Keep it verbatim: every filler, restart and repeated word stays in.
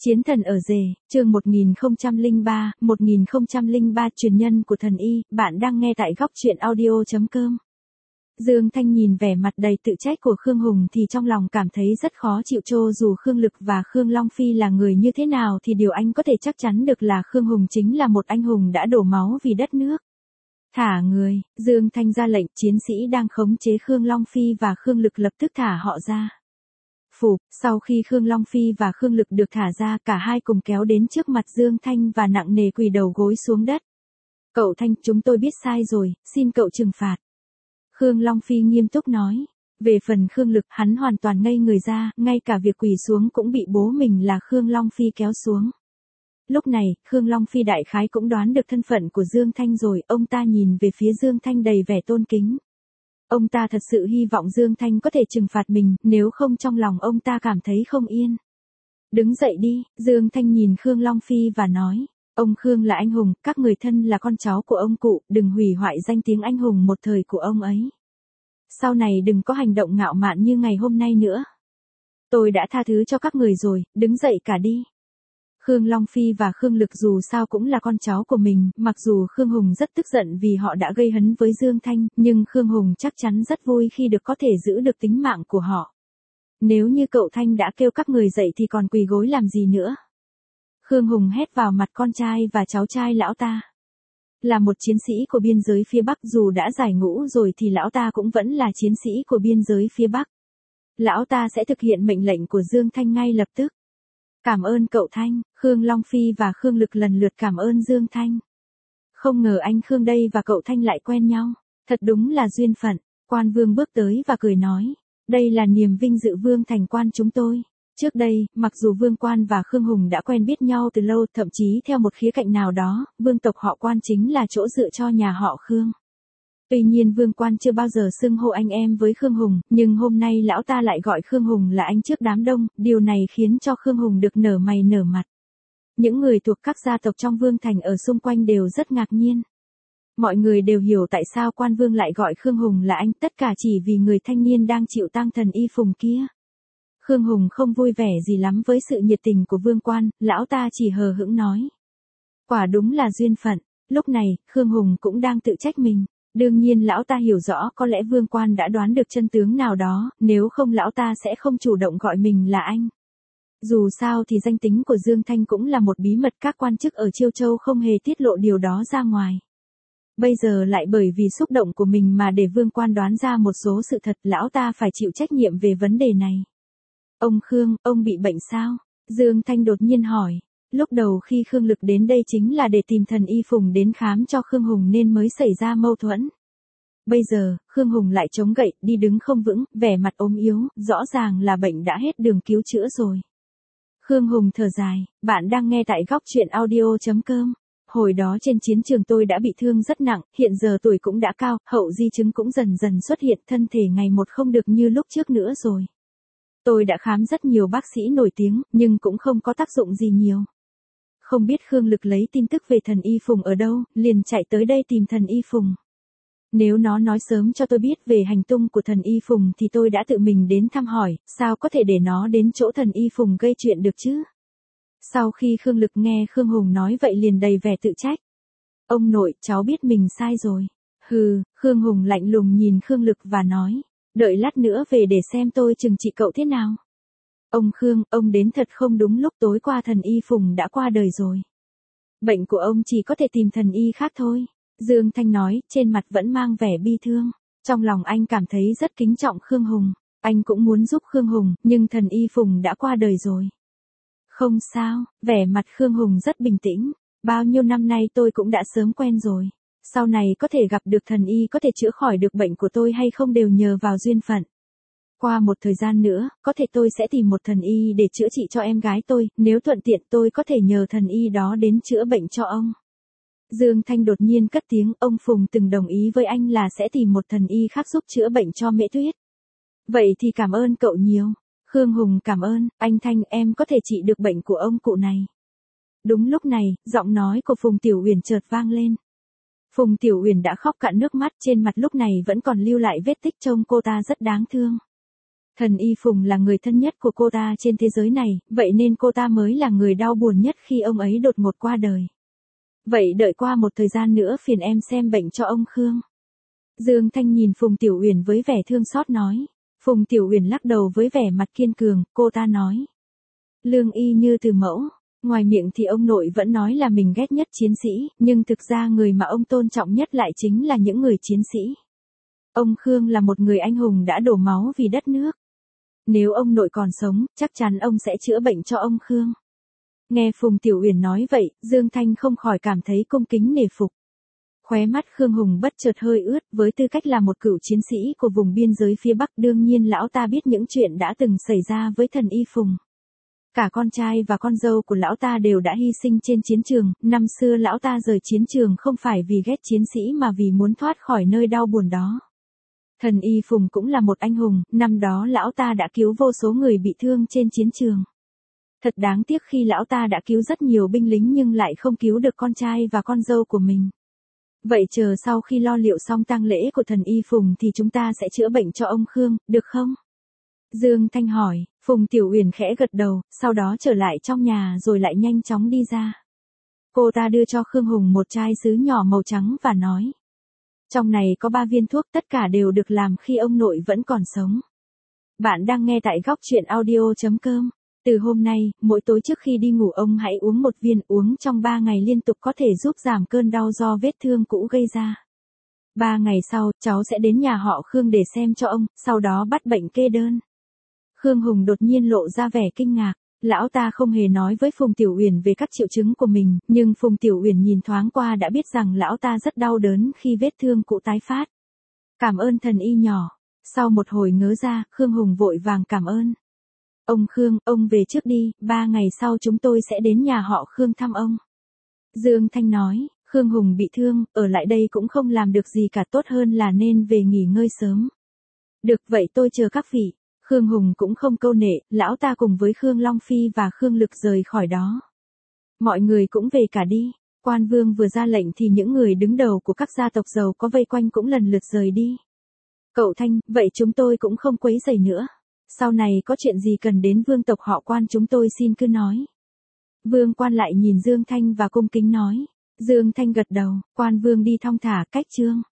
Chiến thần ở rể, chương một nghìn không trăm lẻ ba, một nghìn không trăm lẻ ba truyền nhân của thần y, bạn đang nghe tại góc truyện audio chấm com. Dương Thanh nhìn vẻ mặt đầy tự trách của Khương Hùng thì trong lòng cảm thấy rất khó chịu, cho dù Khương Lực và Khương Long Phi là người như thế nào thì điều anh có thể chắc chắn được là Khương Hùng chính là một anh hùng đã đổ máu vì đất nước. Thả người, Dương Thanh ra lệnh, chiến sĩ đang khống chế Khương Long Phi và Khương Lực lập tức thả họ ra. Phủ, sau khi Khương Long Phi và Khương Lực được thả ra, cả hai cùng kéo đến trước mặt Dương Thanh và nặng nề quỳ đầu gối xuống đất. Cậu Thanh, chúng tôi biết sai rồi, xin cậu trừng phạt. Khương Long Phi nghiêm túc nói. Về phần Khương Lực, hắn hoàn toàn ngây người ra, ngay cả việc quỳ xuống cũng bị bố mình là Khương Long Phi kéo xuống. Lúc này, Khương Long Phi đại khái cũng đoán được thân phận của Dương Thanh rồi, ông ta nhìn về phía Dương Thanh đầy vẻ tôn kính. Ông ta thật sự hy vọng Dương Thanh có thể trừng phạt mình, nếu không trong lòng ông ta cảm thấy không yên. Đứng dậy đi, Dương Thanh nhìn Khương Long Phi và nói. Ông Khương là anh hùng, các người thân là con cháu của ông cụ, đừng hủy hoại danh tiếng anh hùng một thời của ông ấy. Sau này đừng có hành động ngạo mạn như ngày hôm nay nữa. Tôi đã tha thứ cho các người rồi, đứng dậy cả đi. Khương Long Phi và Khương Lực dù sao cũng là con cháu của mình, mặc dù Khương Hùng rất tức giận vì họ đã gây hấn với Dương Thanh, nhưng Khương Hùng chắc chắn rất vui khi được có thể giữ được tính mạng của họ. Nếu như cậu Thanh đã kêu các người dậy thì còn quỳ gối làm gì nữa? Khương Hùng hét vào mặt con trai và cháu trai lão ta. Là một chiến sĩ của biên giới phía Bắc, dù đã giải ngũ rồi thì lão ta cũng vẫn là chiến sĩ của biên giới phía Bắc. Lão ta sẽ thực hiện mệnh lệnh của Dương Thanh ngay lập tức. Cảm ơn cậu Thanh, Khương Long Phi và Khương Lực lần lượt cảm ơn Dương Thanh. Không ngờ anh Khương đây và cậu Thanh lại quen nhau, thật đúng là duyên phận. Quan Vương bước tới và cười nói, đây là niềm vinh dự Vương thành quan chúng tôi. Trước đây, mặc dù Vương Quan và Khương Hùng đã quen biết nhau từ lâu, thậm chí theo một khía cạnh nào đó, Vương tộc họ Quan chính là chỗ dựa cho nhà họ Khương. Tuy nhiên Vương Quan chưa bao giờ xưng hô anh em với Khương Hùng, nhưng hôm nay lão ta lại gọi Khương Hùng là anh trước đám đông, điều này khiến cho Khương Hùng được nở mày nở mặt. Những người thuộc các gia tộc trong Vương thành ở xung quanh đều rất ngạc nhiên. Mọi người đều hiểu tại sao Quan Vương lại gọi Khương Hùng là anh, tất cả chỉ vì người thanh niên đang chịu tang thần y phùng kia. Khương Hùng không vui vẻ gì lắm với sự nhiệt tình của Vương Quan, lão ta chỉ hờ hững nói. Quả đúng là duyên phận, lúc này, Khương Hùng cũng đang tự trách mình. Đương nhiên lão ta hiểu rõ có lẽ Vương Quan đã đoán được chân tướng nào đó, nếu không lão ta sẽ không chủ động gọi mình là anh. Dù sao thì danh tính của Dương Thanh cũng là một bí mật, các quan chức ở Chiêu Châu không hề tiết lộ điều đó ra ngoài. Bây giờ lại bởi vì xúc động của mình mà để Vương Quan đoán ra một số sự thật, lão ta phải chịu trách nhiệm về vấn đề này. Ông Khương, ông bị bệnh sao? Dương Thanh đột nhiên hỏi. Lúc đầu khi Khương Lực đến đây chính là để tìm thần y phùng đến khám cho Khương Hùng nên mới xảy ra mâu thuẫn. Bây giờ, Khương Hùng lại chống gậy, đi đứng không vững, vẻ mặt ốm yếu, rõ ràng là bệnh đã hết đường cứu chữa rồi. Khương Hùng thở dài, bạn đang nghe tại góc truyện audio chấm com. Hồi đó trên chiến trường tôi đã bị thương rất nặng, hiện giờ tuổi cũng đã cao, hậu di chứng cũng dần dần xuất hiện, thân thể ngày một không được như lúc trước nữa rồi. Tôi đã khám rất nhiều bác sĩ nổi tiếng, nhưng cũng không có tác dụng gì nhiều. Không biết Khương Lực lấy tin tức về thần y phùng ở đâu, liền chạy tới đây tìm thần y phùng. Nếu nó nói sớm cho tôi biết về hành tung của thần y phùng thì tôi đã tự mình đến thăm hỏi, sao có thể để nó đến chỗ thần y phùng gây chuyện được chứ? Sau khi Khương Lực nghe Khương Hùng nói vậy liền đầy vẻ tự trách. Ông nội, cháu biết mình sai rồi. Hừ, Khương Hùng lạnh lùng nhìn Khương Lực và nói, đợi lát nữa về để xem tôi trừng trị cậu thế nào. Ông Khương, ông đến thật không đúng lúc, tối qua thần y phùng đã qua đời rồi. Bệnh của ông chỉ có thể tìm thần y khác thôi. Dương Thanh nói, trên mặt vẫn mang vẻ bi thương. Trong lòng anh cảm thấy rất kính trọng Khương Hùng. Anh cũng muốn giúp Khương Hùng, nhưng thần y phùng đã qua đời rồi. Không sao, vẻ mặt Khương Hùng rất bình tĩnh. Bao nhiêu năm nay tôi cũng đã sớm quen rồi. Sau này có thể gặp được thần y có thể chữa khỏi được bệnh của tôi hay không đều nhờ vào duyên phận. Qua một thời gian nữa, có thể tôi sẽ tìm một thần y để chữa trị cho em gái tôi, nếu thuận tiện tôi có thể nhờ thần y đó đến chữa bệnh cho ông. Dương Thanh đột nhiên cất tiếng, ông Phùng từng đồng ý với anh là sẽ tìm một thần y khác giúp chữa bệnh cho Mễ Tuyết. Vậy thì cảm ơn cậu nhiều. Khương Hùng cảm ơn, anh Thanh, em có thể trị được bệnh của ông cụ này. Đúng lúc này, giọng nói của Phùng Tiểu Uyển chợt vang lên. Phùng Tiểu Uyển đã khóc cạn nước mắt, trên mặt lúc này vẫn còn lưu lại vết tích, trông cô ta rất đáng thương. Thần Y Phùng là người thân nhất của cô ta trên thế giới này, vậy nên cô ta mới là người đau buồn nhất khi ông ấy đột ngột qua đời. Vậy đợi qua một thời gian nữa phiền em xem bệnh cho ông Khương. Dương Thanh nhìn Phùng Tiểu Uyển với vẻ thương xót nói. Phùng Tiểu Uyển lắc đầu với vẻ mặt kiên cường, cô ta nói. Lương y như từ mẫu, ngoài miệng thì ông nội vẫn nói là mình ghét nhất chiến sĩ, nhưng thực ra người mà ông tôn trọng nhất lại chính là những người chiến sĩ. Ông Khương là một người anh hùng đã đổ máu vì đất nước. Nếu ông nội còn sống, chắc chắn ông sẽ chữa bệnh cho ông Khương. Nghe Phùng Tiểu Uyển nói vậy, Dương Thanh không khỏi cảm thấy cung kính nể phục. Khóe mắt Khương Hùng bất chợt hơi ướt, với tư cách là một cựu chiến sĩ của vùng biên giới phía Bắc, đương nhiên lão ta biết những chuyện đã từng xảy ra với thần Y Phùng. Cả con trai và con dâu của lão ta đều đã hy sinh trên chiến trường, năm xưa lão ta rời chiến trường không phải vì ghét chiến sĩ mà vì muốn thoát khỏi nơi đau buồn đó. Thần Y Phùng cũng là một anh hùng, năm đó lão ta đã cứu vô số người bị thương trên chiến trường. Thật đáng tiếc khi lão ta đã cứu rất nhiều binh lính nhưng lại không cứu được con trai và con dâu của mình. Vậy chờ sau khi lo liệu xong tang lễ của thần Y Phùng thì chúng ta sẽ chữa bệnh cho ông Khương, được không? Dương Thanh hỏi, Phùng Tiểu Uyển khẽ gật đầu, sau đó trở lại trong nhà rồi lại nhanh chóng đi ra. Cô ta đưa cho Khương Hùng một chai sứ nhỏ màu trắng và nói. Trong này có ba viên thuốc, tất cả đều được làm khi ông nội vẫn còn sống. Bạn đang nghe tại góc truyện audio chấm com. Từ hôm nay, mỗi tối trước khi đi ngủ ông hãy uống một viên, uống trong ba ngày liên tục có thể giúp giảm cơn đau do vết thương cũ gây ra. Ba ngày sau, cháu sẽ đến nhà họ Khương để xem cho ông, sau đó bắt bệnh kê đơn. Khương Hùng đột nhiên lộ ra vẻ kinh ngạc. Lão ta không hề nói với Phùng Tiểu Uyển về các triệu chứng của mình, nhưng Phùng Tiểu Uyển nhìn thoáng qua đã biết rằng lão ta rất đau đớn khi vết thương cũ tái phát. Cảm ơn thần y nhỏ. Sau một hồi ngớ ra, Khương Hùng vội vàng cảm ơn. Ông Khương, ông về trước đi, ba ngày sau chúng tôi sẽ đến nhà họ Khương thăm ông. Dương Thanh nói, Khương Hùng bị thương, ở lại đây cũng không làm được gì cả, tốt hơn là nên về nghỉ ngơi sớm. Được vậy tôi chờ các vị. Khương Hùng cũng không câu nệ, lão ta cùng với Khương Long Phi và Khương Lực rời khỏi đó. Mọi người cũng về cả đi. Quan Vương vừa ra lệnh thì những người đứng đầu của các gia tộc giàu có vây quanh cũng lần lượt rời đi. Cậu Thanh, vậy chúng tôi cũng không quấy rầy nữa. Sau này có chuyện gì cần đến vương tộc họ Quan chúng tôi xin cứ nói. Vương Quan lại nhìn Dương Thanh và cung kính nói. Dương Thanh gật đầu, Quan Vương đi thong thả cách chương.